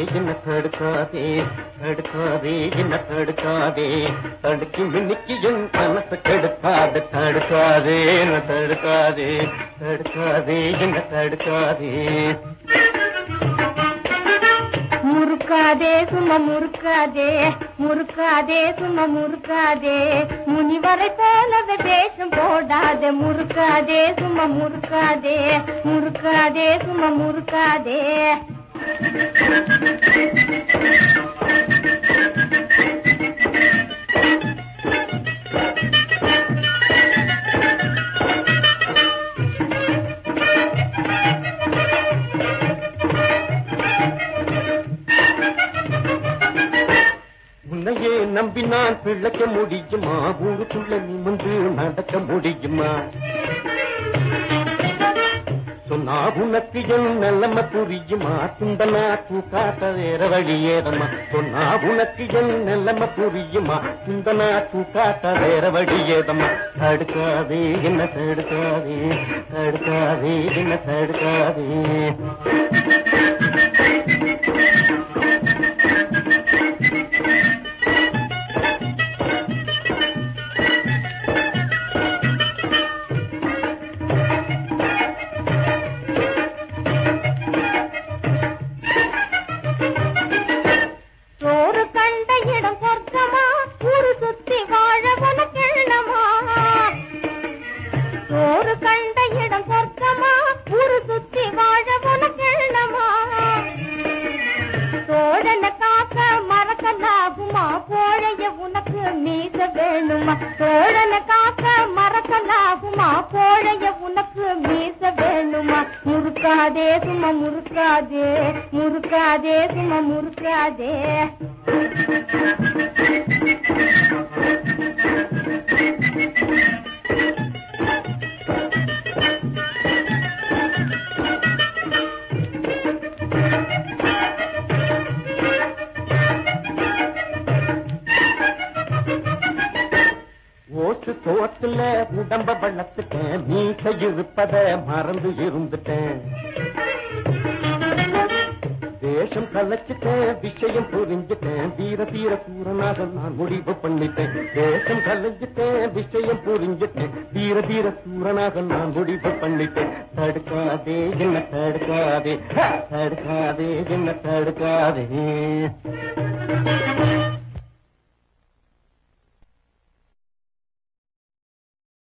என்ன தடுக்காதே தடுக்காதே என்ன தடுக்காதே தடுக்கி மின்னிக்கு என் மனசு கெடுக்காது தடுக்காதே என்ன தடுக்காதே தடுக்காதே என்ன தடுக்காதே முறுக்காதே சும்மா முறுக்காதே முறுக்காதே சும்மா முறுக்காதே முனிவரை போலவே வேஷம் போடாதே முறுக்காதே சும்மா முறுக்காதே முறுக்காதே சும்மா முறுக்காதே உன்னையே நம்பி நான் பிழைக்க முடியுமா ஊருக்குள்ள நிமிந்து நடக்க முடியுமா சொன்னா உனக்கு என் நிலைமை புரியுமா துண்டனா தூக்காட்ட வேற வழியேதம்மா சொன்னா உனக்கு என் நிலைமை புரியுமா துண்டனா தூக்காட்ட வேற வழியேதம்மா தடுக்காதே என்ன தடுக்காதே தடுக்காதே என்ன தடுக்காதே தோழன காக்க மறக்கலாகுமா கோழைய உனக்கு மீச வேணுமா முறுக்காதே சும்மா முறுக்காதே முறுக்காதே சும்மா முறுக்காதே ஓட்டு தோத்துல உடம்ப வளர்த்துட்டேன் மீச இருப்பத மறந்து இருந்துட்டேன் தேசம் கலைச்சிட்டேன் விஷயம் புரிஞ்சுட்டேன் தீர தீர சூரனாக நான் முடிவு பண்ணிட்டேன் தேசம் கலைஞ்சிட்டேன் விஷயம் புரிஞ்சுட்டேன் தீர தீர சூரனாக நான் முடிவு பண்ணிட்டேன் தடுக்காதே என்ன தடுக்காதே தடுக்காதே என்ன தடுக்காதே